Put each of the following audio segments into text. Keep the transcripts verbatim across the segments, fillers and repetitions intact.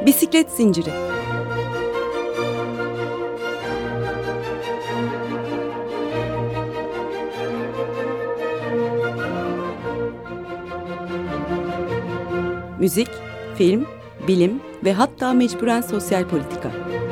Bisiklet zinciri. Müzik, film, bilim ve hatta mecburen sosyal politika.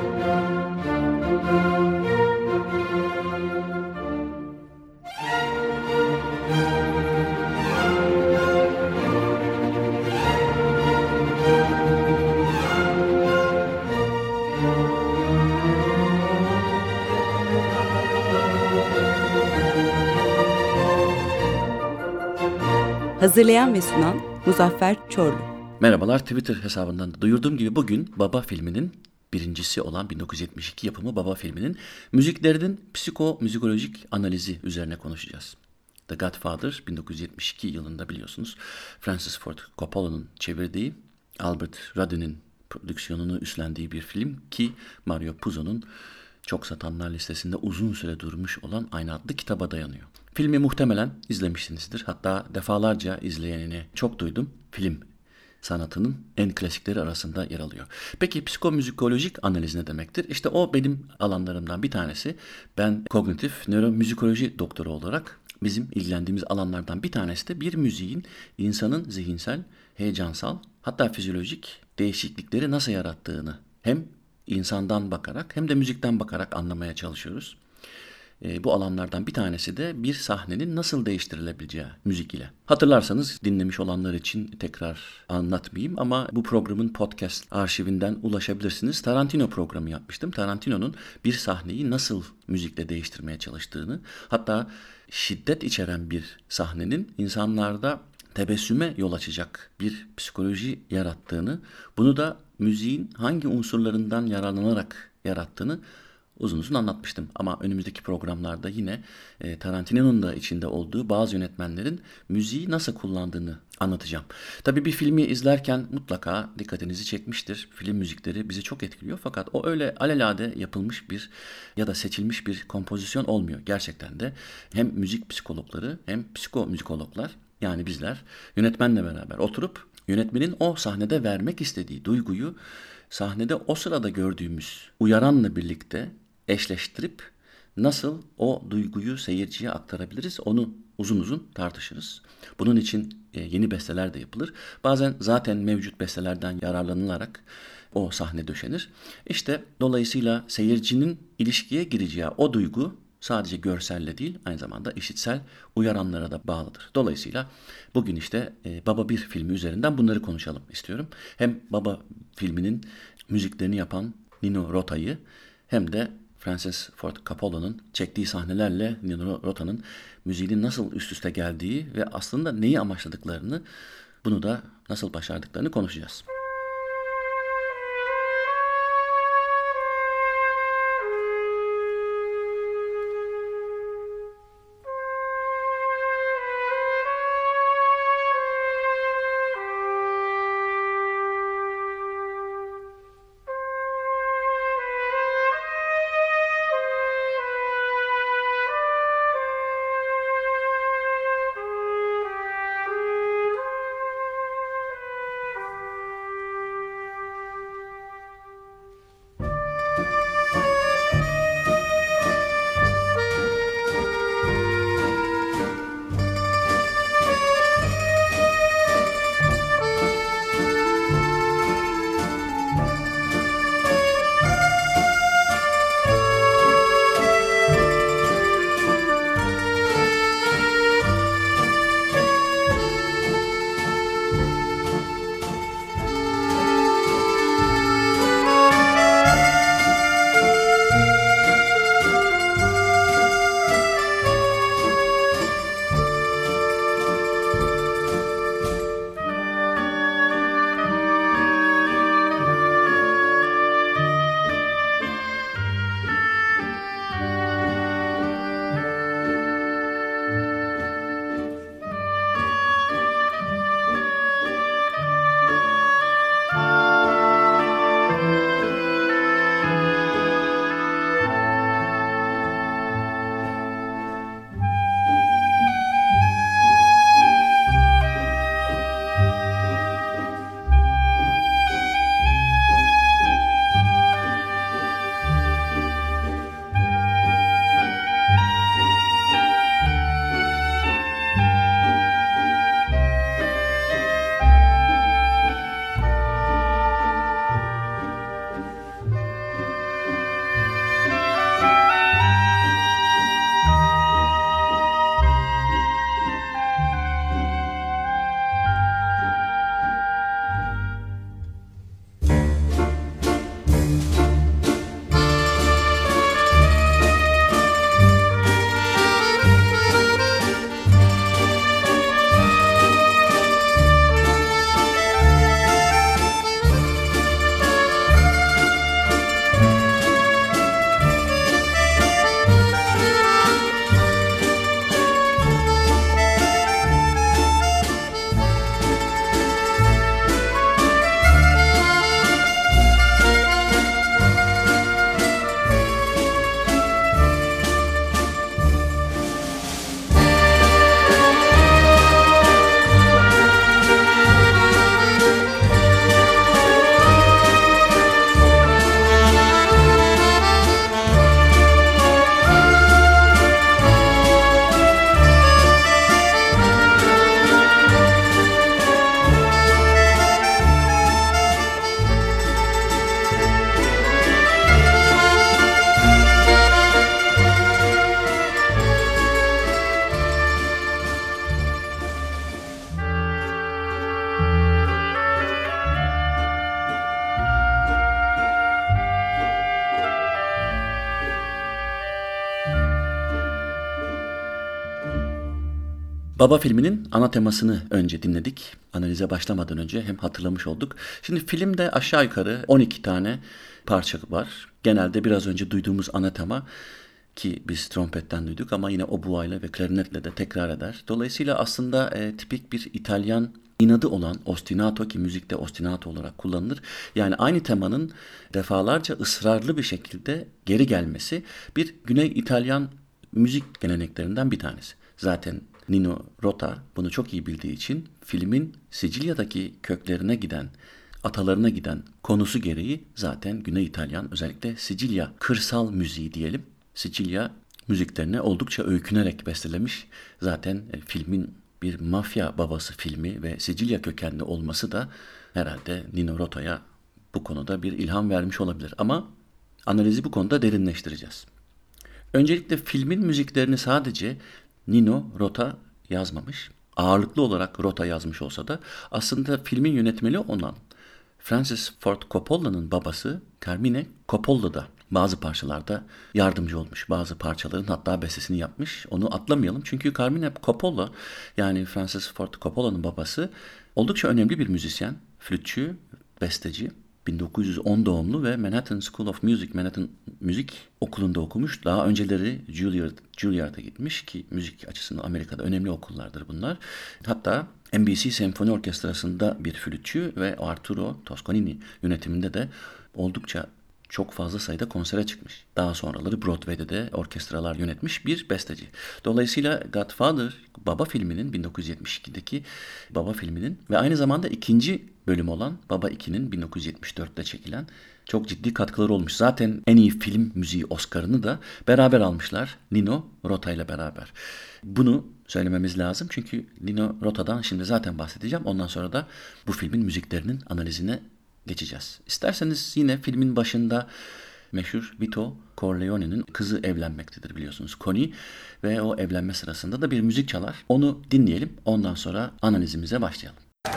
Hazırlayan ve sunan Muzaffer Çorlu. Merhabalar, Twitter hesabından da duyurduğum gibi bugün Baba filminin birincisi olan bin dokuz yüz yetmiş iki yapımı Baba filminin müziklerinin psiko-müzikolojik analizi üzerine konuşacağız. The Godfather bin dokuz yüz yetmiş iki yılında biliyorsunuz Francis Ford Coppola'nın çevirdiği, Albert Ruddy'nin prodüksiyonunu üstlendiği bir film ki Mario Puzo'nun çok satanlar listesinde uzun süre durmuş olan aynı adlı kitaba dayanıyor. Filmi muhtemelen izlemişsinizdir. Hatta defalarca izleyenini çok duydum. Film sanatının en klasikleri arasında yer alıyor. Peki psikomüzikolojik analiz ne demektir? İşte o benim alanlarımdan bir tanesi. Ben kognitif nöromüzikoloji doktoru olarak bizim ilgilendiğimiz alanlardan bir tanesi de bir müziğin insanın zihinsel, heyecansal hatta fizyolojik değişiklikleri nasıl yarattığını hem insandan bakarak hem de müzikten bakarak anlamaya çalışıyoruz. E, bu alanlardan bir tanesi de bir sahnenin nasıl değiştirilebileceği müzik ile. Hatırlarsanız dinlemiş olanlar için tekrar anlatmayayım ama bu programın podcast arşivinden ulaşabilirsiniz. Tarantino programı yapmıştım. Tarantino'nun bir sahneyi nasıl müzikle değiştirmeye çalıştığını, hatta şiddet içeren bir sahnenin insanlarda tebessüme yol açacak bir psikoloji yarattığını, bunu da müziğin hangi unsurlarından yararlanarak yarattığını uzun uzun anlatmıştım. Ama önümüzdeki programlarda yine e, Tarantino'nun da içinde olduğu bazı yönetmenlerin müziği nasıl kullandığını anlatacağım. Tabii bir filmi izlerken mutlaka dikkatinizi çekmiştir. Film müzikleri bizi çok etkiliyor fakat o öyle alelade yapılmış bir ya da seçilmiş bir kompozisyon olmuyor. Gerçekten de hem müzik psikologları hem psikomüzikologlar, yani bizler yönetmenle beraber oturup yönetmenin o sahnede vermek istediği duyguyu sahnede o sırada gördüğümüz uyaranla birlikte eşleştirip nasıl o duyguyu seyirciye aktarabiliriz onu uzun uzun tartışırız. Bunun için yeni besteler de yapılır. Bazen zaten mevcut bestelerden yararlanılarak o sahne döşenir. İşte dolayısıyla seyircinin ilişkiye gireceği o duygu sadece görselle değil aynı zamanda işitsel uyaranlara da bağlıdır. Dolayısıyla bugün işte e, Baba bir filmi üzerinden bunları konuşalım istiyorum. Hem Baba filminin müziklerini yapan Nino Rota'yı hem de Francis Ford Coppola'nın çektiği sahnelerle Nino Rota'nın müziğinin nasıl üst üste geldiği ve aslında neyi amaçladıklarını, bunu da nasıl başardıklarını konuşacağız. Baba filminin ana temasını önce dinledik. Analize başlamadan önce hem hatırlamış olduk. Şimdi filmde aşağı yukarı on iki tane parça var. Genelde biraz önce duyduğumuz ana tema, ki biz trompetten duyduk ama yine oboayla ve klarinetle de tekrar eder. Dolayısıyla aslında e, tipik bir İtalyan inadı olan ostinato, ki müzikte ostinato olarak kullanılır. Yani aynı temanın defalarca ısrarlı bir şekilde geri gelmesi bir Güney İtalyan müzik geleneklerinden bir tanesi. Zaten Nino Rota bunu çok iyi bildiği için filmin Sicilya'daki köklerine giden, atalarına giden konusu gereği zaten Güney İtalyan, özellikle Sicilya kırsal müziği diyelim, Sicilya müziklerine oldukça öykünerek bestelemiş. Zaten e, filmin bir mafya babası filmi ve Sicilya kökenli olması da herhalde Nino Rota'ya bu konuda bir ilham vermiş olabilir. Ama analizi bu konuda derinleştireceğiz. Öncelikle filmin müziklerini sadece Nino Rota yazmamış. Ağırlıklı olarak Rota yazmış olsa da aslında filmin yönetmeni olan Francis Ford Coppola'nın babası Carmine Coppola da bazı parçalarda yardımcı olmuş. Bazı parçaların hatta bestesini yapmış. Onu atlamayalım çünkü Carmine Coppola, yani Francis Ford Coppola'nın babası, oldukça önemli bir müzisyen, flütçü, besteci. bin dokuz yüz on doğumlu ve Manhattan School of Music, Manhattan Müzik Okulu'nda okumuş. Daha önceleri Juilliard, Juilliard'a gitmiş ki müzik açısından Amerika'da önemli okullardır bunlar. Hatta N B C Senfoni Orkestrası'nda bir flütçü ve Arturo Toscanini yönetiminde de oldukça çok fazla sayıda konsere çıkmış. Daha sonraları Broadway'de de orkestralar yönetmiş bir besteci. Dolayısıyla Godfather, Baba filminin, bin dokuz yüz yetmiş ikideki Baba filminin ve aynı zamanda ikinci bölüm olan Baba ikinin bin dokuz yüz yetmiş dörtte çekilen çok ciddi katkıları olmuş. Zaten en iyi film müziği Oscar'ını da beraber almışlar Nino Rota ile beraber. Bunu söylememiz lazım çünkü Nino Rota'dan şimdi zaten bahsedeceğim. Ondan sonra da bu filmin müziklerinin analizine geçeceğiz. İsterseniz yine filmin başında meşhur Vito Corleone'nin kızı evlenmektedir biliyorsunuz, Connie, ve o evlenme sırasında da bir müzik çalar. Onu dinleyelim, ondan sonra analizimize başlayalım.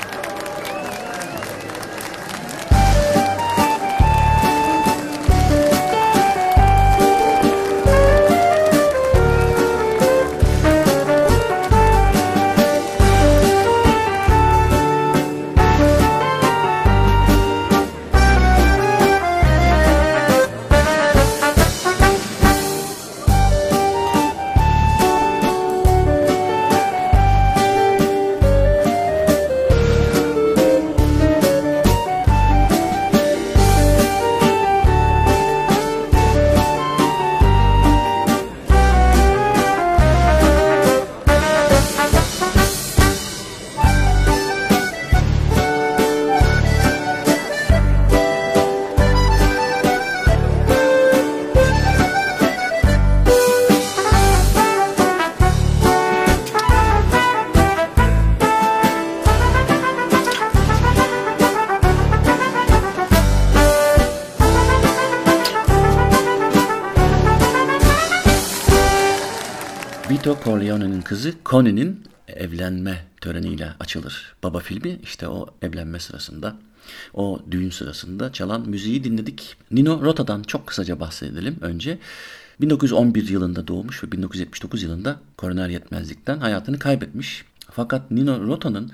Vito Corleone'nin kızı Connie'nin evlenme töreniyle açılır Baba filmi. İşte o evlenme sırasında, o düğün sırasında çalan müziği dinledik. Nino Rota'dan çok kısaca bahsedelim önce. bin dokuz yüz on bir yılında doğmuş ve bin dokuz yüz yetmiş dokuz yılında koroner yetmezlikten hayatını kaybetmiş. Fakat Nino Rota'nın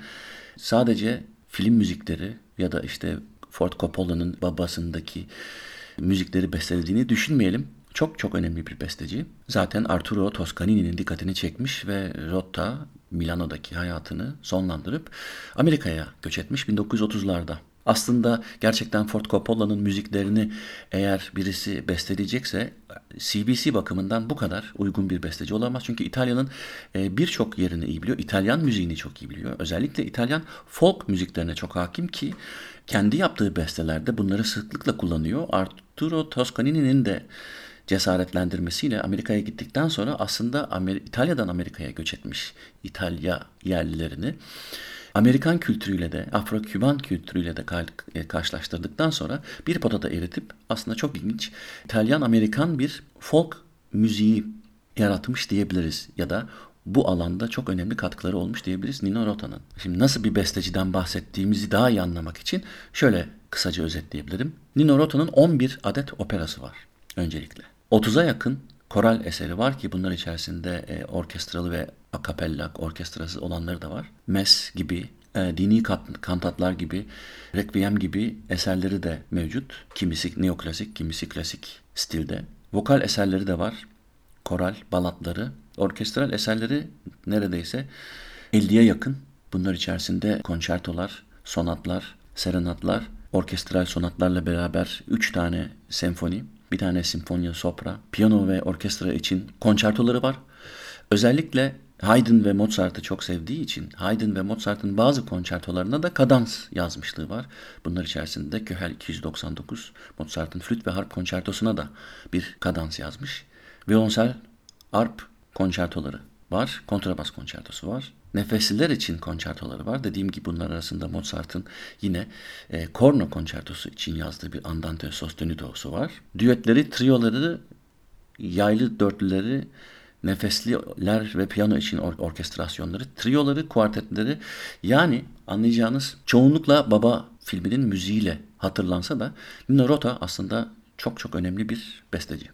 sadece film müzikleri ya da işte Ford Coppola'nın babasındaki müzikleri bestelediğini düşünmeyelim. Çok çok önemli bir besteci. Zaten Arturo Toscanini'nin dikkatini çekmiş ve Rota Milano'daki hayatını sonlandırıp Amerika'ya göç etmiş bin dokuz yüz otuzlarda. Aslında gerçekten Ford Coppola'nın müziklerini eğer birisi besteleyecekse C B C bakımından bu kadar uygun bir besteci olamaz. Çünkü İtalya'nın birçok yerini iyi biliyor. İtalyan müziğini çok iyi biliyor. Özellikle İtalyan folk müziklerine çok hakim ki kendi yaptığı bestelerde bunları sıklıkla kullanıyor. Arturo Toscanini'nin de cesaretlendirmesiyle Amerika'ya gittikten sonra aslında Amer- İtalya'dan Amerika'ya göç etmiş İtalya yerlilerini Amerikan kültürüyle de Afro-Küban kültürüyle de karşılaştırdıktan sonra bir potada eritip aslında çok ilginç İtalyan-Amerikan bir folk müziği yaratmış diyebiliriz ya da bu alanda çok önemli katkıları olmuş diyebiliriz Nino Rota'nın. Şimdi nasıl bir besteciden bahsettiğimizi daha iyi anlamak için şöyle kısaca özetleyebilirim. Nino Rota'nın on bir adet operası var öncelikle. otuza yakın koral eseri var ki bunlar içerisinde e, orkestralı ve akapella, orkestrası olanları da var. Mes gibi, e, dini kantatlar gibi, requiem gibi eserleri de mevcut. Kimisi neoklasik, kimisi klasik stilde. Vokal eserleri de var. Koral, balatları, orkestral eserleri neredeyse elliye yakın. Bunlar içerisinde konçertolar, sonatlar, serenatlar, orkestral sonatlarla beraber üç tane senfoni, bir tane sinfonia sopra, piyano ve orkestra için konçertoları var. Özellikle Haydn ve Mozart'ı çok sevdiği için Haydn ve Mozart'ın bazı konçertolarına da kadans yazmışlığı var. Bunlar içerisinde Köhel iki yüz doksan dokuz, Mozart'ın flüt ve harp konçertosuna da bir kadans yazmış. Violonsel, arp konçertoları var, kontrabas konçertosu var. Nefesliler için konçertoları var. Dediğim gibi bunlar arasında Mozart'ın yine e, korno konçertosu için yazdığı bir Andante sostenido'su var. Düetleri, trioları, yaylı dörtlüleri, nefesliler ve piyano için or- orkestrasyonları, trioları, kuartetleri, yani anlayacağınız çoğunlukla Baba filminin müziğiyle hatırlansa da Nino Rota aslında çok çok önemli bir besteci.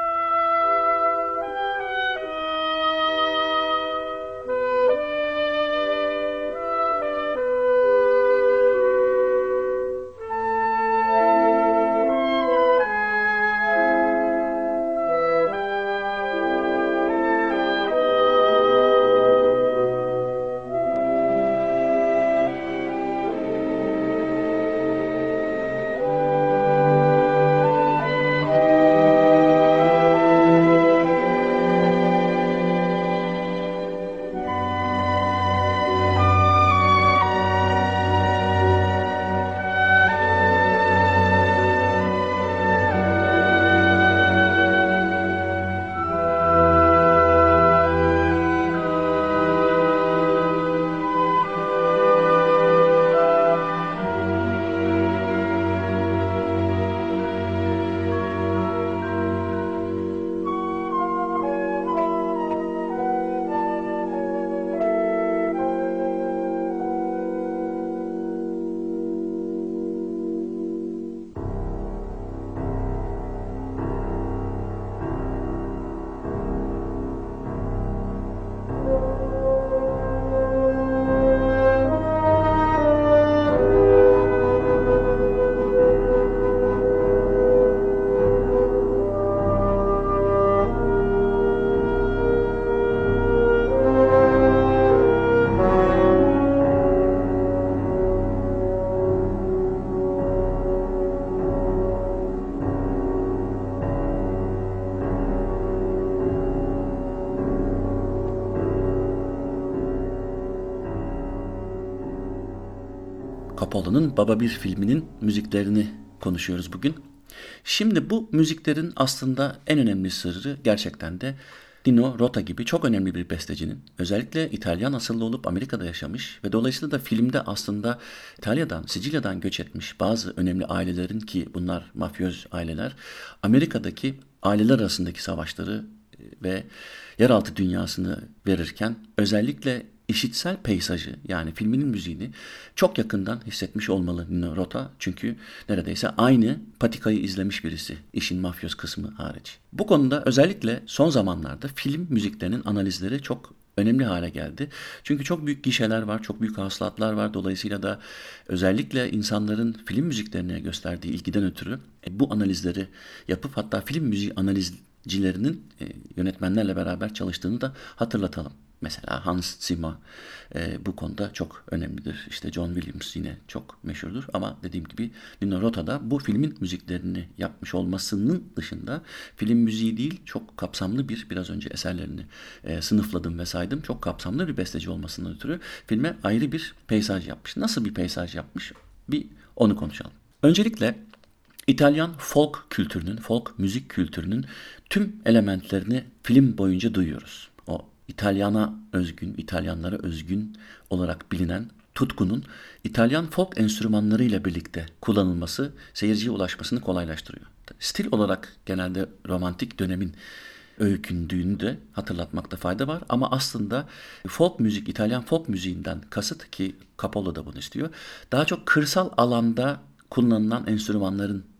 Coppola'nın Baba bir filminin müziklerini konuşuyoruz bugün. Şimdi bu müziklerin aslında en önemli sırrı gerçekten de Nino Rota gibi çok önemli bir bestecinin, özellikle İtalyan asıllı olup Amerika'da yaşamış ve dolayısıyla da filmde aslında İtalya'dan, Sicilya'dan göç etmiş bazı önemli ailelerin, ki bunlar mafyöz aileler, Amerika'daki aileler arasındaki savaşları ve yeraltı dünyasını verirken özellikle işitsel peyzajı, yani filminin müziğini çok yakından hissetmiş olmalı Nino Rota. Çünkü neredeyse aynı patikayı izlemiş birisi, işin mafyöz kısmı hariç. Bu konuda özellikle son zamanlarda film müziklerinin analizleri çok önemli hale geldi. Çünkü çok büyük gişeler var, çok büyük hasılatlar var. Dolayısıyla da özellikle insanların film müziklerine gösterdiği ilgiden ötürü e, bu analizleri yapıp hatta film müziği analizcilerinin e, yönetmenlerle beraber çalıştığını da hatırlatalım. Mesela Hans Zimmer e, bu konuda çok önemlidir. İşte John Williams yine çok meşhurdur. Ama dediğim gibi Nino Rota da bu filmin müziklerini yapmış olmasının dışında film müziği değil, çok kapsamlı bir, biraz önce eserlerini e, sınıfladım ve saydım. Çok kapsamlı bir besteci olmasından ötürü filme ayrı bir peyzaj yapmış. Nasıl bir peyzaj yapmış? Bir onu konuşalım. Öncelikle İtalyan folk kültürünün, folk müzik kültürünün tüm elementlerini film boyunca duyuyoruz. O İtalyana özgün, İtalyanlara özgün olarak bilinen tutkunun İtalyan folk enstrümanlarıyla birlikte kullanılması seyirciye ulaşmasını kolaylaştırıyor. Stil olarak genelde romantik dönemin öykündüğünü de hatırlatmakta fayda var. Ama aslında folk müzik, İtalyan folk müziğinden kasıt, ki Coppola da bunu istiyor, daha çok kırsal alanda kullanılan enstrümanların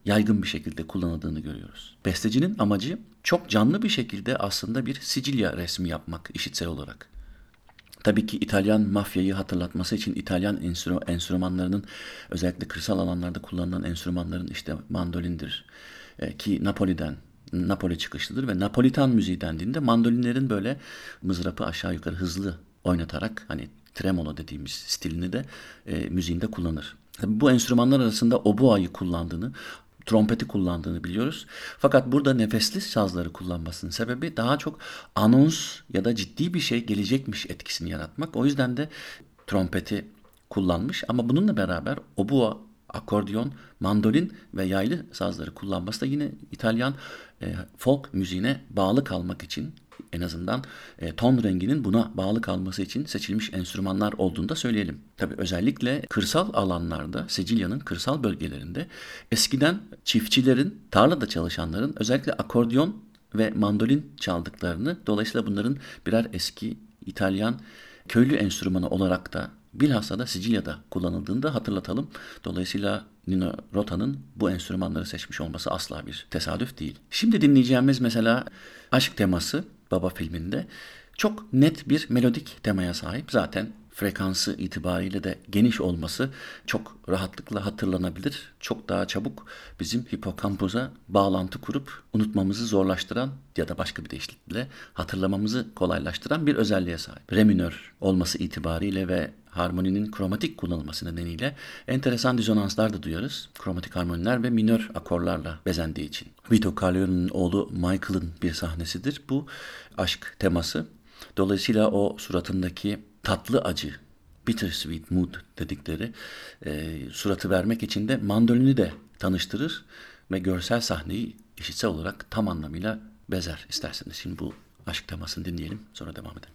yaygın bir şekilde kullanıldığını görüyoruz. Bestecinin amacı çok canlı bir şekilde aslında bir Sicilya resmi yapmak işitsel olarak. Tabii ki İtalyan mafyayı hatırlatması için İtalyan enstrü- enstrümanlarının, özellikle kırsal alanlarda kullanılan enstrümanların işte mandolindir e, ki Napoli'den, Napoli çıkışlıdır ve Napolitan müziği dendiğinde mandolinlerin böyle mızrapı aşağı yukarı hızlı oynatarak, hani tremolo dediğimiz stilini de e, müziğinde kullanır. Tabii bu enstrümanlar arasında oboayı kullandığını, trompeti kullandığını biliyoruz. Fakat burada nefesli sazları kullanmasının sebebi daha çok anons ya da ciddi bir şey gelecekmiş etkisini yaratmak. O yüzden de trompeti kullanmış ama bununla beraber obua, akordeon, mandolin ve yaylı sazları kullanması da yine İtalyan e, folk müziğine bağlı kalmak için, en azından e, ton renginin buna bağlı kalması için seçilmiş enstrümanlar olduğunu da söyleyelim. Tabii özellikle kırsal alanlarda, Sicilya'nın kırsal bölgelerinde eskiden çiftçilerin, tarlada çalışanların özellikle akordeon ve mandolin çaldıklarını, dolayısıyla bunların birer eski İtalyan köylü enstrümanı olarak da bilhassa da Sicilya'da kullanıldığını da hatırlatalım. Dolayısıyla Nino Rota'nın bu enstrümanları seçmiş olması asla bir tesadüf değil. Şimdi dinleyeceğimiz mesela aşk teması Baba filminde çok net bir melodik temaya sahip. Zaten frekansı itibariyle de geniş olması çok rahatlıkla hatırlanabilir. Çok daha çabuk bizim hipokampusa bağlantı kurup unutmamızı zorlaştıran ya da başka bir deyişle hatırlamamızı kolaylaştıran bir özelliğe sahip. Re minör olması itibariyle ve harmoninin kromatik kullanılması nedeniyle enteresan dizonanslar da duyarız. Kromatik harmoniler ve minör akorlarla bezendiği için. Vito Corleone'nin oğlu Michael'ın bir sahnesidir bu aşk teması. Dolayısıyla o suratındaki tatlı acı, bittersweet mood dedikleri e, suratı vermek için de mandolini de tanıştırır ve görsel sahneyi işitsel olarak tam anlamıyla bezer. İsterseniz şimdi bu aşk temasını dinleyelim, sonra devam edelim.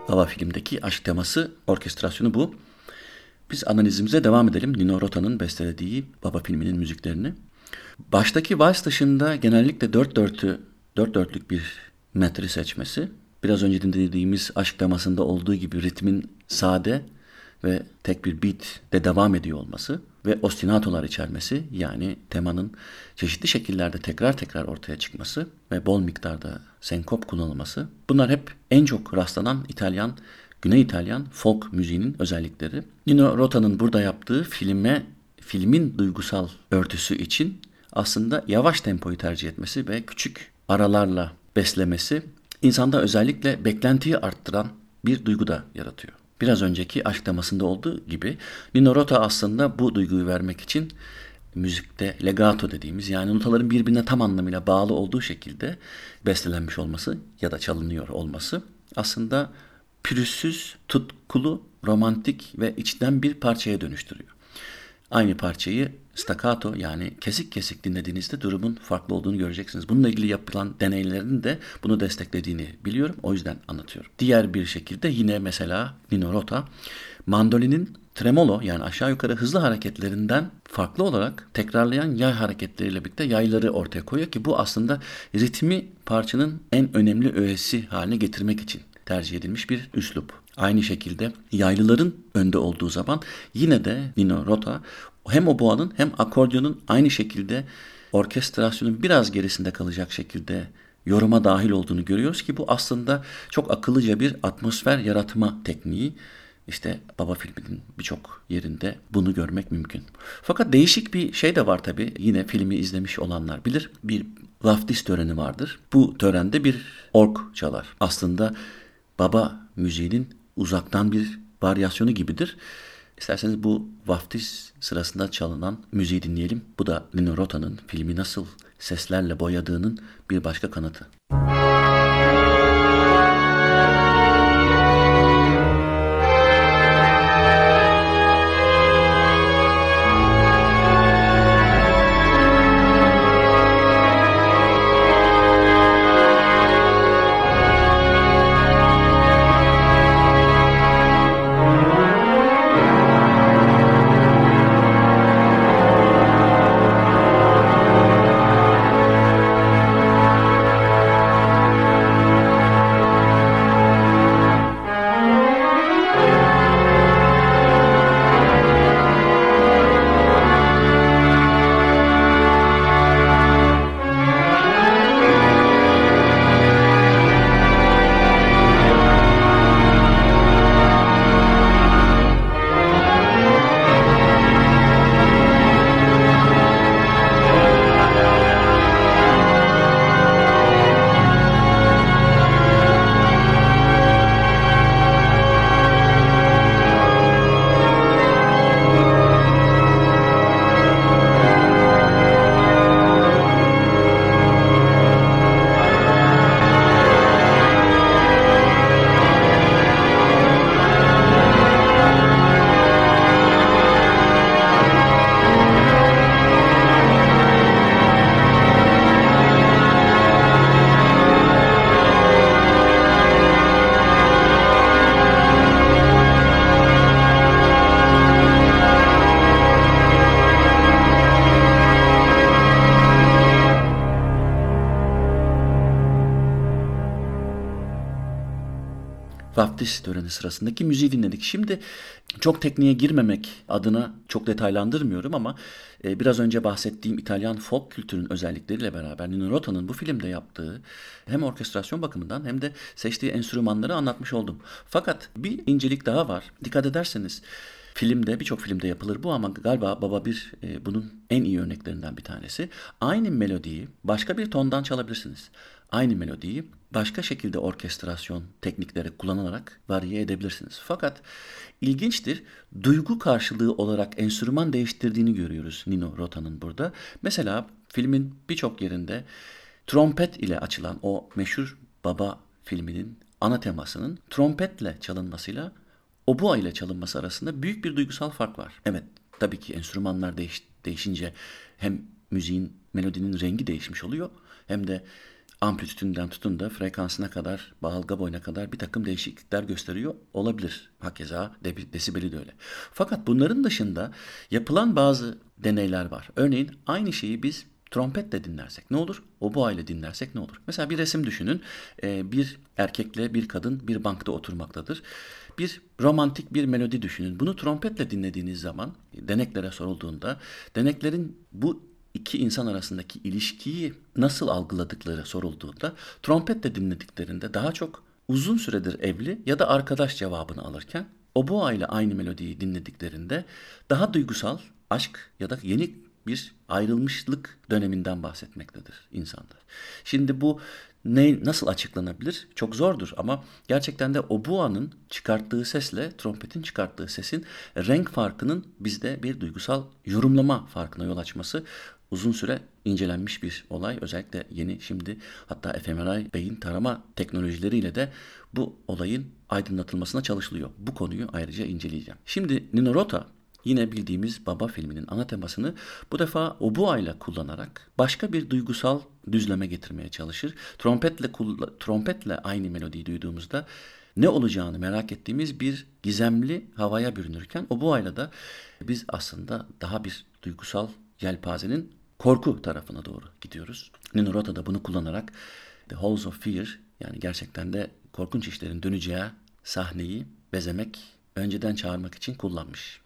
Baba filmdeki aşk teması, orkestrasyonu bu. Biz analizimize devam edelim. Nino Rota'nın bestelediği Baba filminin müziklerini. Baştaki vals dışında genellikle dört dörtlü, dört dörtlük bir metri seçmesi. Biraz önce dinlediğimiz aşk temasında olduğu gibi ritmin sade ve tek bir beat de devam ediyor olması ve ostinatolar içermesi, yani temanın çeşitli şekillerde tekrar tekrar ortaya çıkması ve bol miktarda senkop kullanılması. Bunlar hep en çok rastlanan İtalyan, Güney İtalyan folk müziğinin özellikleri. Nino Rota'nın burada yaptığı filme, filmin duygusal örtüsü için aslında yavaş tempoyu tercih etmesi ve küçük aralarla beslemesi insanda özellikle beklentiyi arttıran bir duygu da yaratıyor. Biraz önceki aşk temasında olduğu gibi Nino Rota aslında bu duyguyu vermek için müzikte legato dediğimiz, yani notaların birbirine tam anlamıyla bağlı olduğu şekilde bestelenmiş olması ya da çalınıyor olması aslında pürüzsüz, tutkulu, romantik ve içten bir parçaya dönüştürüyor. Aynı parçayı staccato, yani kesik kesik dinlediğinizde durumun farklı olduğunu göreceksiniz. Bununla ilgili yapılan deneylerin de bunu desteklediğini biliyorum. O yüzden anlatıyorum. Diğer bir şekilde yine mesela Nino Rota mandolinin tremolo, yani aşağı yukarı hızlı hareketlerinden farklı olarak tekrarlayan yay hareketleriyle birlikte yayları ortaya koyuyor ki bu aslında ritmi parçanın en önemli öğesi haline getirmek için tercih edilmiş bir üslup. Aynı şekilde yaylıların önde olduğu zaman yine de Nino Rota hem oboanın hem akordiyonun aynı şekilde orkestrasyonun biraz gerisinde kalacak şekilde yoruma dahil olduğunu görüyoruz ki bu aslında çok akıllıca bir atmosfer yaratma tekniği. İşte Baba filminin birçok yerinde bunu görmek mümkün. Fakat değişik bir şey de var tabii. Yine filmi izlemiş olanlar bilir. Bir vaftiz töreni vardır. Bu törende bir org çalar. Aslında Baba müziğinin uzaktan bir varyasyonu gibidir. İsterseniz bu vaftiz sırasında çalınan müziği dinleyelim. Bu da Nino Rota'nın filmi nasıl seslerle boyadığının bir başka kanıtı. Vaftiz töreni sırasındaki müziği dinledik. Şimdi çok tekniğe girmemek adına çok detaylandırmıyorum ama e, biraz önce bahsettiğim İtalyan folk kültürünün özellikleriyle beraber Nino Rota'nın bu filmde yaptığı hem orkestrasyon bakımından hem de seçtiği enstrümanları anlatmış oldum. Fakat bir incelik daha var. Dikkat ederseniz filmde, birçok filmde yapılır bu ama galiba Baba bir e, bunun en iyi örneklerinden bir tanesi. Aynı melodiyi başka bir tondan çalabilirsiniz. Aynı melodiyi başka şekilde orkestrasyon teknikleri kullanarak variye edebilirsiniz. Fakat ilginçtir, duygu karşılığı olarak enstrüman değiştirdiğini görüyoruz Nino Rota'nın burada. Mesela filmin birçok yerinde trompet ile açılan o meşhur Baba filminin ana temasının trompetle çalınmasıyla obua ile çalınması arasında büyük bir duygusal fark var. Evet, tabii ki enstrümanlar değiş, değişince hem müziğin, melodinin rengi değişmiş oluyor hem de amplitüdünden tutun da frekansına kadar, dalga boyuna kadar bir takım değişiklikler gösteriyor olabilir. Hakeza desibeli de öyle. Fakat bunların dışında yapılan bazı deneyler var. Örneğin aynı şeyi biz trompetle dinlersek ne olur? Oboa ile dinlersek ne olur? Mesela bir resim düşünün. Ee, bir erkekle bir kadın bir bankta oturmaktadır. Bir romantik bir melodi düşünün. Bunu trompetle dinlediğiniz zaman deneklere sorulduğunda deneklerin bu iki insan arasındaki ilişkiyi nasıl algıladıkları sorulduğunda trompetle dinlediklerinde daha çok uzun süredir evli ya da arkadaş cevabını alırken oboa ile aynı melodiyi dinlediklerinde daha duygusal aşk ya da yeni bir ayrılmışlık döneminden bahsetmektedir insanlar. Şimdi bu ne, nasıl açıklanabilir? Çok zordur ama gerçekten de oboa'nın çıkarttığı sesle trompetin çıkarttığı sesin renk farkının bizde bir duygusal yorumlama farkına yol açması uzun süre incelenmiş bir olay. Özellikle yeni şimdi hatta fMRI beyin tarama teknolojileriyle de bu olayın aydınlatılmasına çalışılıyor. Bu konuyu ayrıca inceleyeceğim. Şimdi Nino Rota yine bildiğimiz Baba filminin ana temasını bu defa oboa ile kullanarak başka bir duygusal düzleme getirmeye çalışır. Trompetle trompetle aynı melodiyi duyduğumuzda ne olacağını merak ettiğimiz bir gizemli havaya bürünürken oboa ile de biz aslında daha bir duygusal yelpazenin korku tarafına doğru gidiyoruz. Nino Rota da bunu kullanarak The Halls of Fear, yani gerçekten de korkunç işlerin döneceği sahneyi bezemek, önceden çağırmak için kullanmış.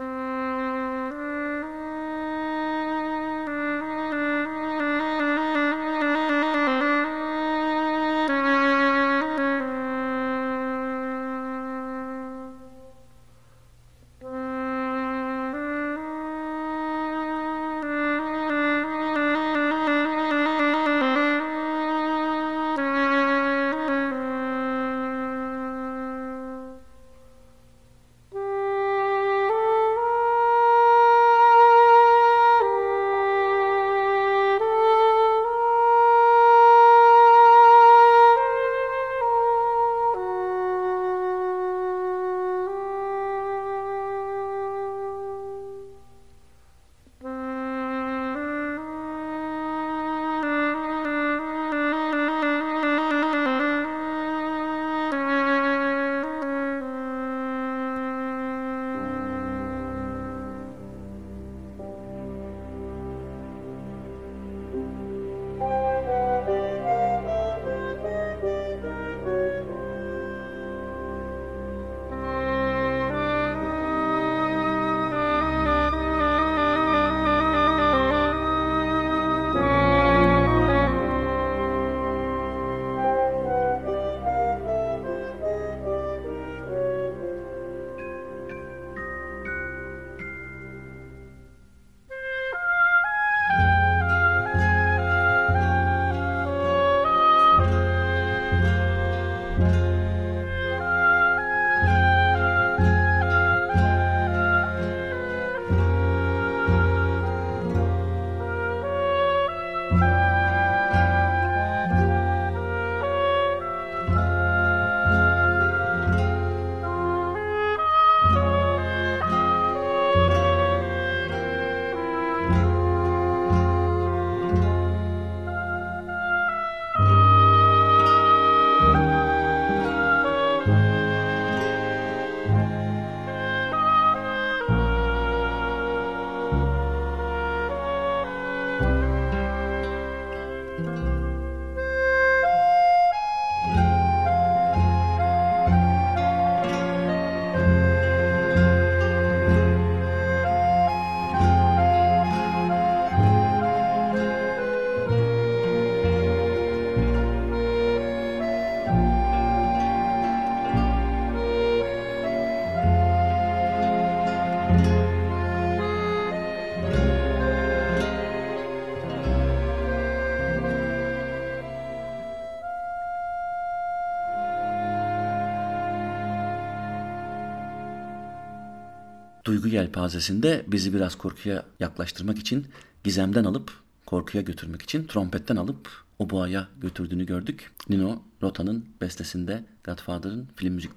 Duygu yelpazesinde bizi biraz korkuya yaklaştırmak için gizemden alıp korkuya götürmek için trompetten alıp oboaya götürdüğünü gördük. Nino Rota'nın bestesinde Godfather'ın film müzikleri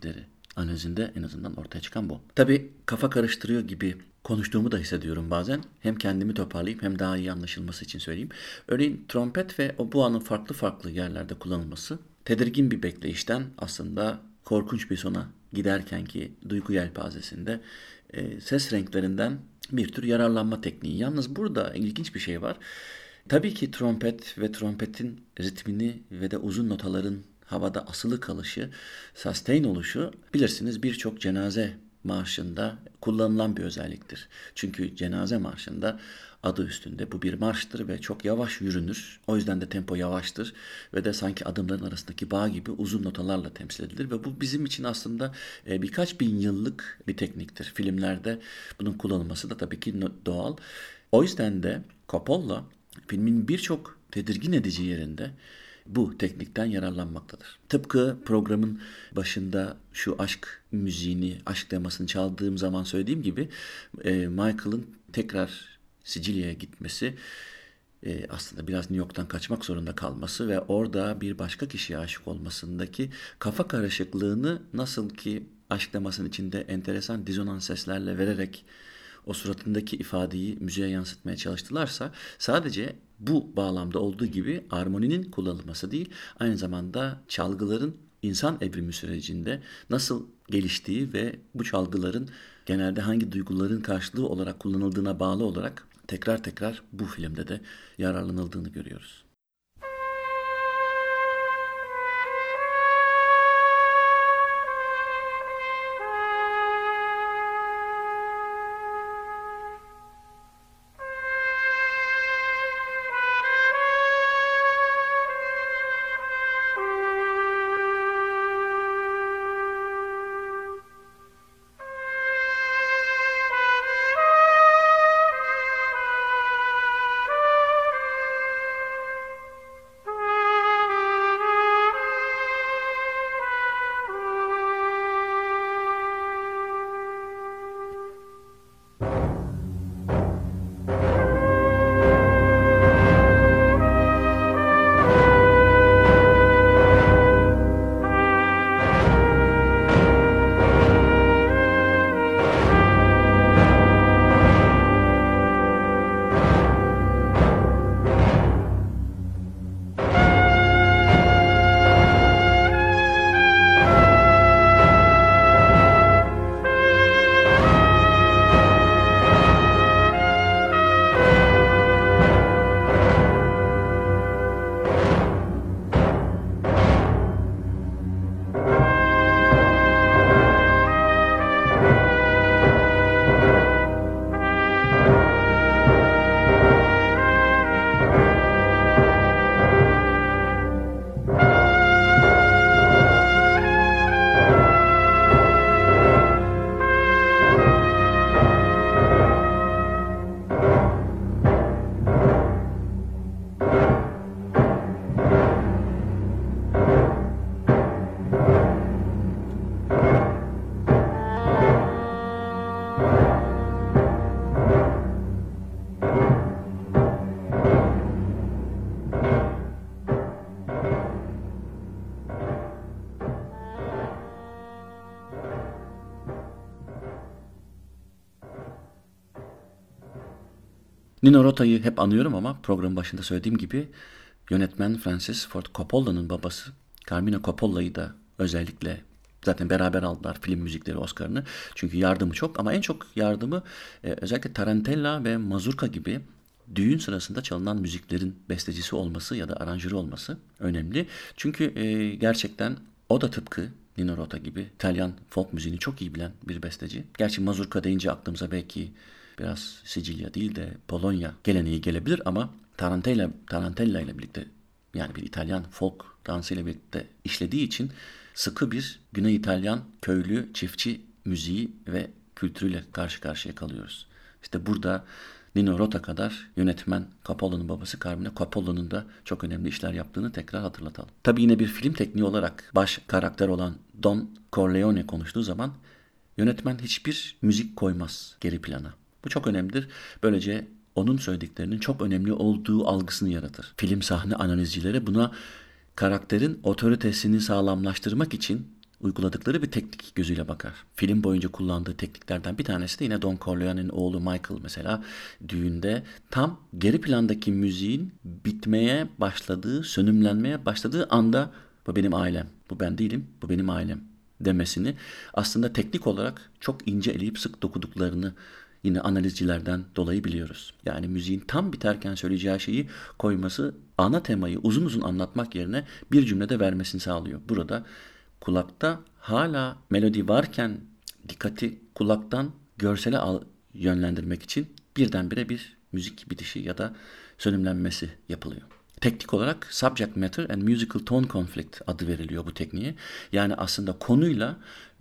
analizinde en azından ortaya çıkan bu. Tabii kafa karıştırıyor gibi konuştuğumu da hissediyorum bazen. Hem kendimi toparlayayım hem daha iyi anlaşılması için söyleyeyim. Örneğin trompet ve o bu anın farklı farklı yerlerde kullanılması tedirgin bir bekleyişten aslında korkunç bir sona giderken ki duygu yelpazesinde e, ses renklerinden bir tür yararlanma tekniği. Yalnız burada ilginç bir şey var. Tabii ki trompet ve trompetin ritmini ve de uzun notaların havada asılı kalışı, sustain oluşu bilirsiniz birçok cenaze marşında kullanılan bir özelliktir. Çünkü cenaze marşında adı üstünde bu bir marştır ve çok yavaş yürünür. O yüzden de tempo yavaştır ve de sanki adımların arasındaki bağ gibi uzun notalarla temsil edilir ve bu bizim için aslında birkaç bin yıllık bir tekniktir. Filmlerde bunun kullanılması da tabii ki doğal. O yüzden de Coppola filmin birçok tedirgin edici yerinde bu teknikten yararlanmaktadır. Tıpkı programın başında şu aşk müziğini, aşk temasını çaldığım zaman söylediğim gibi e, Michael'ın tekrar Sicilya'ya gitmesi, e, aslında biraz New York'tan kaçmak zorunda kalması ve orada bir başka kişiye aşık olmasındaki kafa karışıklığını nasıl ki aşk temasının içinde enteresan dizonans seslerle vererek o suratındaki ifadeyi müziğe yansıtmaya çalıştılarsa sadece bu bağlamda olduğu gibi armoninin kullanılması değil, aynı zamanda çalgıların insan evrimi sürecinde nasıl geliştiği ve bu çalgıların genelde hangi duyguların karşılığı olarak kullanıldığına bağlı olarak tekrar tekrar bu filmde de yararlanıldığını görüyoruz. Nino Rota'yı hep anıyorum ama programın başında söylediğim gibi yönetmen Francis Ford Coppola'nın babası Carmine Coppola'yı da özellikle zaten beraber aldılar film müzikleri Oscar'ını. Çünkü yardımı çok ama en çok yardımı e, özellikle tarantella ve mazurka gibi düğün sırasında çalınan müziklerin bestecisi olması ya da aranjörü olması önemli. Çünkü e, gerçekten o da tıpkı Nino Rota gibi İtalyan folk müziğini çok iyi bilen bir besteci. Gerçi mazurka deyince aklımıza belki biraz Sicilya değil de Polonya geleneği gelebilir ama tarantella, tarantella ile birlikte yani bir İtalyan folk dansıyla birlikte işlediği için sıkı bir Güney İtalyan köylü çiftçi müziği ve kültürüyle karşı karşıya kalıyoruz. İşte burada Nino Rota kadar yönetmen Coppola'nın babası Carmine Coppola'nın da çok önemli işler yaptığını tekrar hatırlatalım. Tabii yine bir film tekniği olarak baş karakter olan Don Corleone konuştuğu zaman yönetmen hiçbir müzik koymaz geri plana. Bu çok önemlidir. Böylece onun söylediklerinin çok önemli olduğu algısını yaratır. Film sahne analizcileri buna karakterin otoritesini sağlamlaştırmak için uyguladıkları bir teknik gözüyle bakar. Film boyunca kullandığı tekniklerden bir tanesi de yine Don Corleone'nin oğlu Michael mesela düğünde tam geri plandaki müziğin bitmeye başladığı, sönümlenmeye başladığı anda bu benim ailem, bu ben değilim, bu benim ailem demesini aslında teknik olarak çok ince eleyip sık dokuduklarını yine analizcilerden dolayı biliyoruz. Yani müziğin tam biterken söyleyeceği şeyi koyması ana temayı uzun uzun anlatmak yerine bir cümlede vermesini sağlıyor. Burada kulakta hala melodi varken dikkati kulaktan görsele al, yönlendirmek için birdenbire bir müzik bitişi ya da sönümlenmesi yapılıyor. Teknik olarak subject matter and musical tone conflict adı veriliyor bu tekniğe. Yani aslında konuyla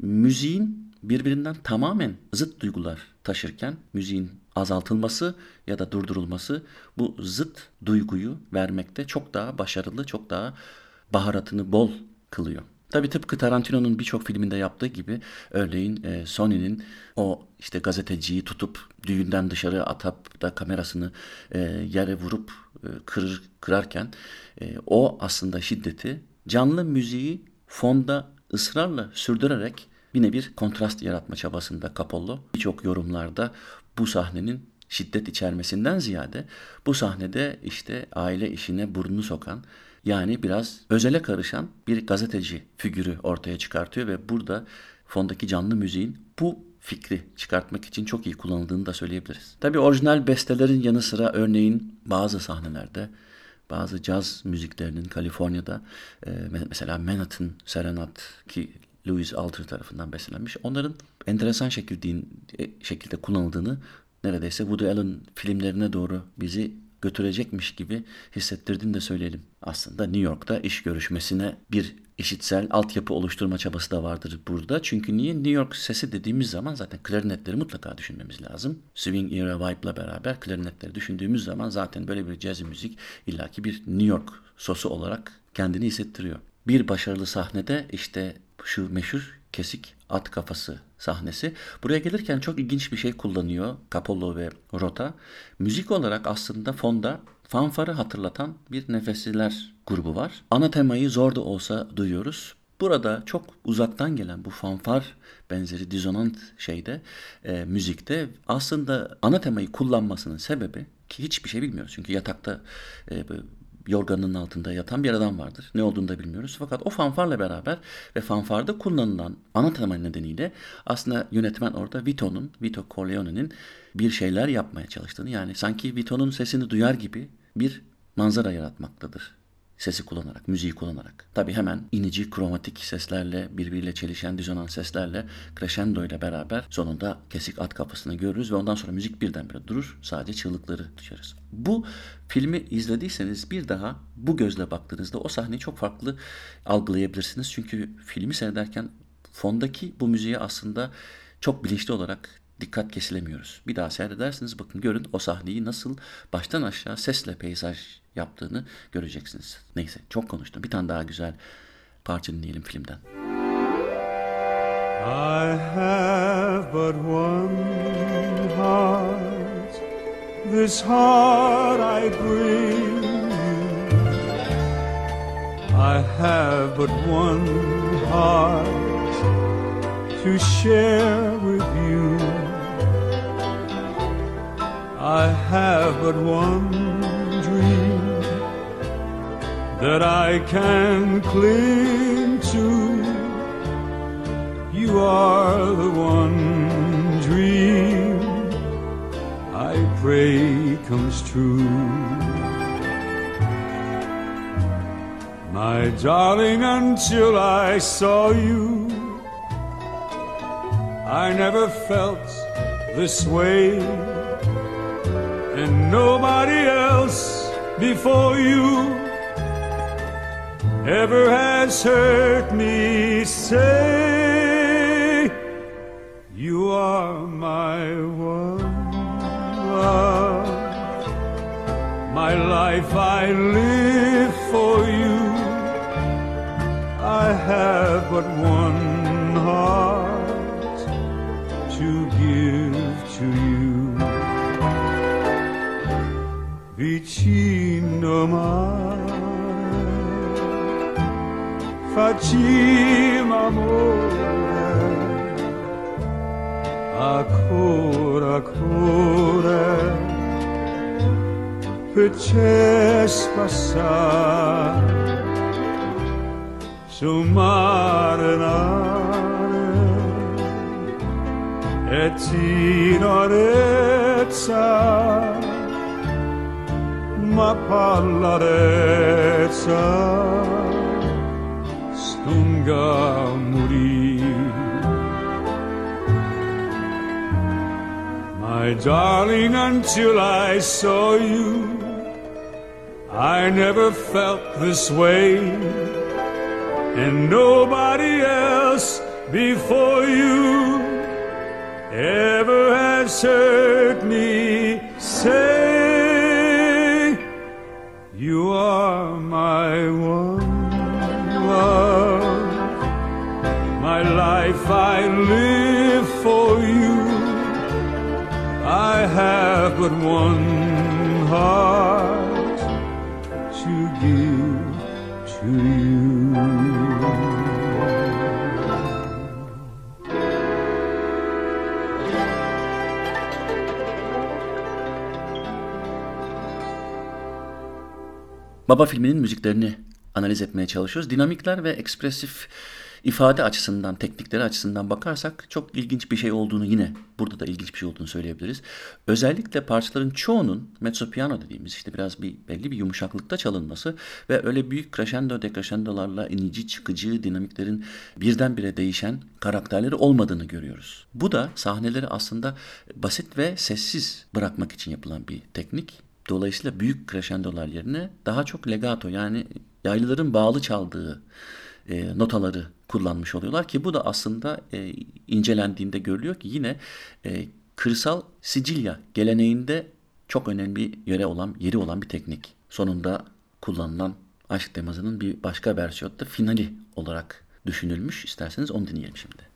müziğin birbirinden tamamen zıt duygular taşırken müziğin azaltılması ya da durdurulması bu zıt duyguyu vermekte çok daha başarılı, çok daha baharatını bol kılıyor. Tabii tıpkı Tarantino'nun birçok filminde yaptığı gibi örneğin e, Sony'nin o işte gazeteciyi tutup düğünden dışarı atıp da kamerasını e, yere vurup e, kırır, kırarken e, o aslında şiddeti canlı müziği fonda ısrarla sürdürerek yine bir kontrast yaratma çabasında Capullo. Birçok yorumlarda bu sahnenin şiddet içermesinden ziyade bu sahnede işte aile işine burnunu sokan yani biraz özele karışan bir gazeteci figürü ortaya çıkartıyor ve burada fondaki canlı müziğin bu fikri çıkartmak için çok iyi kullanıldığını da söyleyebiliriz. Tabii orijinal bestelerin yanı sıra örneğin bazı sahnelerde bazı caz müziklerinin Kaliforniya'da e, mesela Manhattan Serenade ki Louis Arthur tarafından beslenmiş. Onların enteresan şekilde, şekilde kullanıldığını neredeyse Woody Allen filmlerine doğru bizi götürecekmiş gibi hissettirdiğini de söyleyelim. Aslında New York'ta iş görüşmesine bir işitsel altyapı oluşturma çabası da vardır burada. Çünkü niye? New York sesi dediğimiz zaman zaten klarinetleri mutlaka düşünmemiz lazım. Swing era vibe'la beraber klarinetleri düşündüğümüz zaman zaten böyle bir caz müzik illaki bir New York sosu olarak kendini hissettiriyor. Bir başarılı sahnede işte şu meşhur kesik at kafası sahnesi. Buraya gelirken çok ilginç bir şey kullanıyor Capullo ve Rota. Müzik olarak aslında fonda fanfarı hatırlatan bir nefesliler grubu var. Ana temayı zor da olsa duyuyoruz. Burada çok uzaktan gelen bu fanfar benzeri dizonant şeyde, e, müzikte aslında ana temayı kullanmasının sebebi ki hiçbir şey bilmiyoruz. Çünkü yatakta e, yorganının altında yatan bir adam vardır. Ne olduğunu da bilmiyoruz. Fakat o fanfarla beraber ve fanfarda kullanılan ana tema nedeniyle aslında yönetmen orada Vito'nun, Vito Corleone'nin bir şeyler yapmaya çalıştığını yani sanki Vito'nun sesini duyar gibi bir manzara yaratmaktadır. Sesi kullanarak, müziği kullanarak. Tabii hemen inici kromatik seslerle, birbiriyle çelişen dizonans seslerle, crescendo ile beraber sonunda kesik at kafasını görürüz ve ondan sonra müzik birdenbire durur. Sadece çığlıkları duyarız. Bu filmi izlediyseniz bir daha bu gözle baktığınızda o sahneyi çok farklı algılayabilirsiniz. Çünkü filmi seyrederken fondaki bu müziğe aslında çok bilinçli olarak dikkat kesilemiyoruz. Bir daha seyredersiniz bakın görün o sahneyi nasıl baştan aşağı sesle peyzaj yaptığını göreceksiniz. Neyse çok konuştum. Bir tane daha güzel parça dinleyelim filmden. I have but one heart, this heart I bring you. I have but one heart to share with you. I have but one dream that I can cling to. You are the one dream I pray comes true. My darling, until I saw you, I never felt this way, and nobody else before you ever has heard me say, you are my one love, my life I live for you. I have but one heart to give to you. Vicino mai facciamo amore, potesse passare sul mare e tenerezza, ma parlarezza stunga morì. My darling, until I saw you, I never felt this way, and nobody else before you ever has heard me say, you are my one love, my life I live for you, I have but one heart to give to you. Baba filminin müziklerini analiz etmeye çalışıyoruz. Dinamikler ve ekspresif ifade açısından, teknikleri açısından bakarsak çok ilginç bir şey olduğunu, yine burada da ilginç bir şey olduğunu söyleyebiliriz. Özellikle parçaların çoğunun mezzo piano dediğimiz işte biraz bir belli bir yumuşaklıkta çalınması ve öyle büyük crescendo decrescendolarla inici çıkıcı dinamiklerin birdenbire değişen karakterleri olmadığını görüyoruz. Bu da sahneleri aslında basit ve sessiz bırakmak için yapılan bir teknik. Dolayısıyla büyük crescendolar yerine daha çok legato, yani yaylıların bağlı çaldığı e, notaları kullanmış oluyorlar ki bu da aslında e, incelendiğinde görülüyor ki yine e, kırsal Sicilya geleneğinde çok önemli yere olan, yeri olan bir teknik. Sonunda kullanılan aşk temasının bir başka versiyonu da finali olarak düşünülmüş. İsterseniz onu dinleyelim şimdi.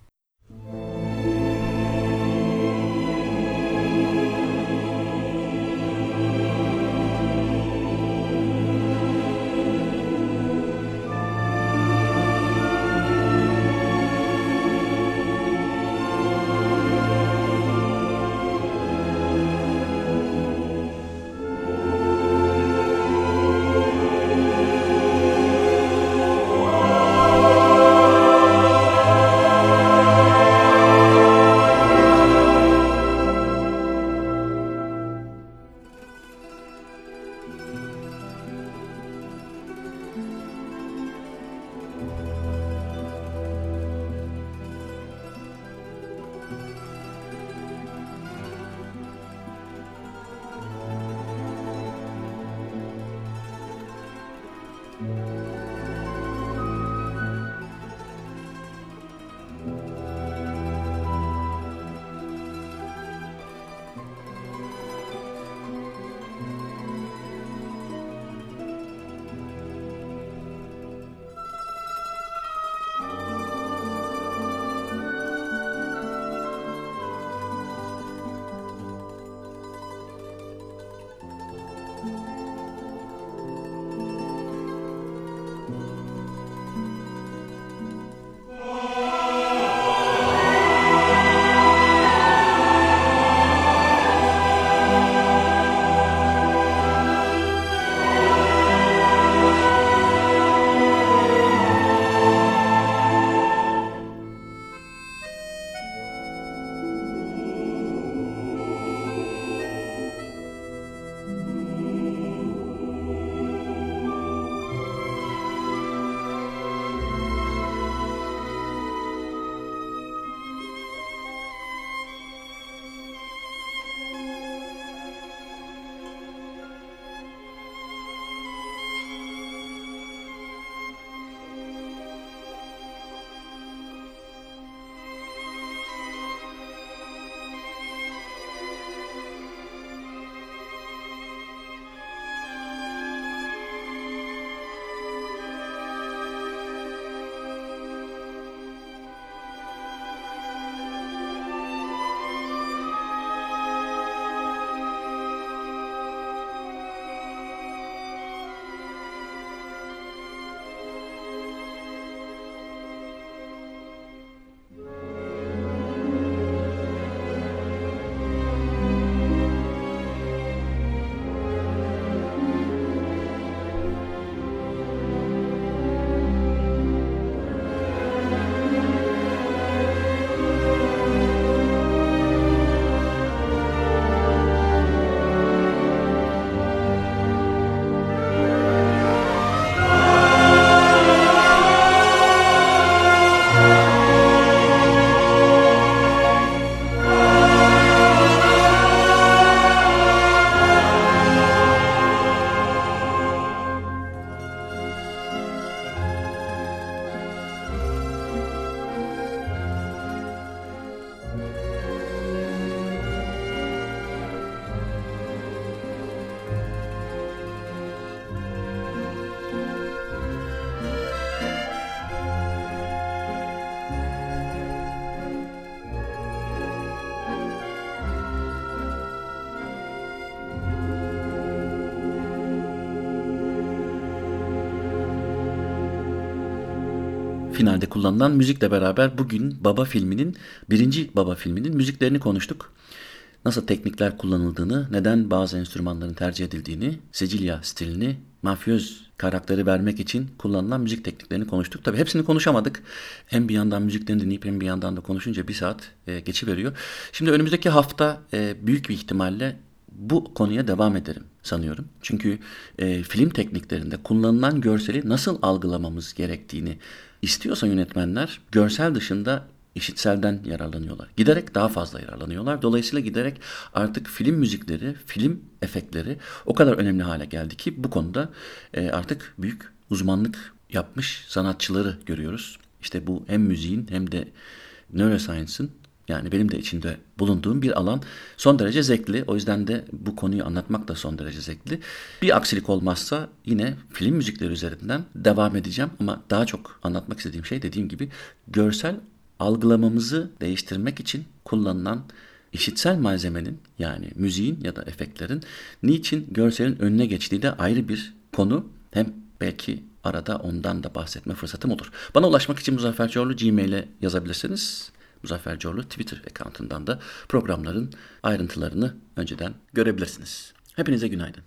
finalde kullanılan müzikle beraber bugün Baba filminin, birinci Baba filminin müziklerini konuştuk. Nasıl teknikler kullanıldığını, neden bazı enstrümanların tercih edildiğini, Sicilya stilini, mafyöz karakteri vermek için kullanılan müzik tekniklerini konuştuk. Tabii hepsini konuşamadık. Hem bir yandan müziklerini dinleyip hem bir yandan da konuşunca bir saat e, geçiveriyor. Şimdi önümüzdeki hafta e, büyük bir ihtimalle bu konuya devam ederim sanıyorum. Çünkü e, film tekniklerinde kullanılan görseli nasıl algılamamız gerektiğini istiyorsa yönetmenler, görsel dışında işitselden yararlanıyorlar. Giderek daha fazla yararlanıyorlar. Dolayısıyla giderek artık film müzikleri, film efektleri o kadar önemli hale geldi ki bu konuda e, artık büyük uzmanlık yapmış sanatçıları görüyoruz. İşte bu hem müziğin hem de neuroscience'ın, yani benim de içinde bulunduğum bir alan, son derece zevkli. O yüzden de bu konuyu anlatmak da son derece zevkli. Bir aksilik olmazsa yine film müzikleri üzerinden devam edeceğim. Ama daha çok anlatmak istediğim şey, dediğim gibi, görsel algılamamızı değiştirmek için kullanılan işitsel malzemenin, yani müziğin ya da efektlerin niçin görselin önüne geçtiği de ayrı bir konu. Hem belki arada ondan da bahsetme fırsatım olur. Bana ulaşmak için Muzaffer Çorlu Gmail'e yazabilirsiniz. Muzaffer Çorlu Twitter account'undan da programların ayrıntılarını önceden görebilirsiniz. Hepinize günaydın.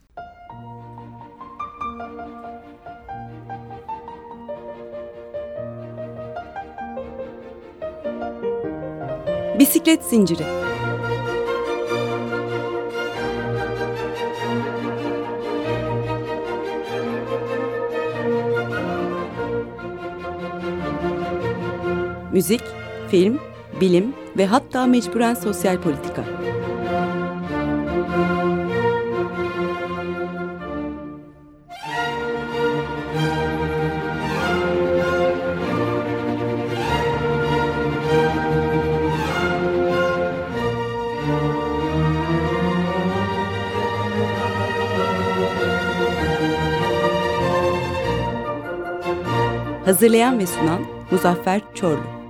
Bisiklet zinciri. Müzik, film, bilim ve hatta mecburen sosyal politika. Hazırlayan ve sunan Muzaffer Çorlu.